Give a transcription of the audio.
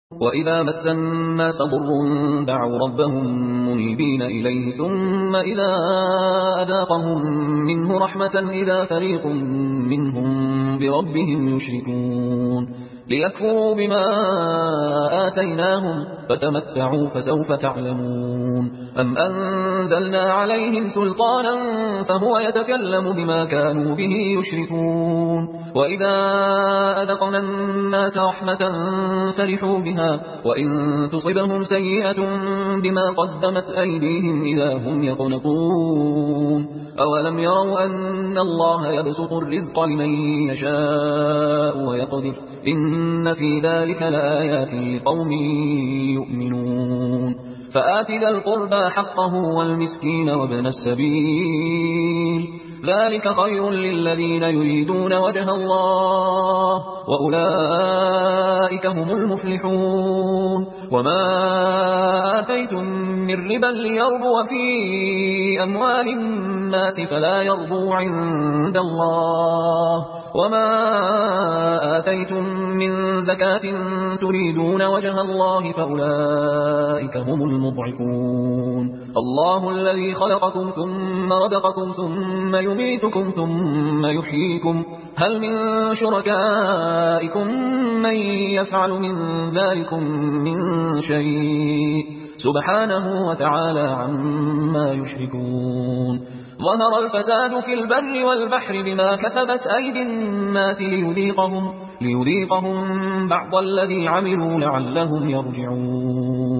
وإذا مس الناس ضر دعوا ربهم منيبين إليه ثم إذا أذاقهم منه رحمة إذا فريق منهم بربهم يشركون ليكفروا بما آتيناهم فتمتعوا فسوف تعلمون أم أنزلنا عليهم سلطانا فهو يتكلم بما كانوا به يشركون وإذا أذقنا الناس رحمة فرحوا بها وإن تصبهم سيئة بما قدمت أيديهم إذا هم يقنطون أولم يروا أن الله يبسط الرزق لمن يشاء ويقدر إن في ذلك لآيات لقوم يؤمنون فآت ذا القربى حقه والمسكين وابن السبيل ذلك خير للذين يريدون وجه الله وأولئك هم المفلحون وما آتيتم من ربا ليربو في أموال الناس فلا يربو عند الله وما آتيتم من زكاة تريدون وجه الله فأولئك هم المضعفون الله الذي خلقكم ثم رزقكم ثم يميتكم ثم يحييكم هل من شركائكم من يفعل من ذلكم من شيء سبحانه وتعالى عما يشركون ظهر الفساد في البر والبحر بما كسبت أيدي الناس ليذيقهم بعض الذي عملوا لعلهم يرجعون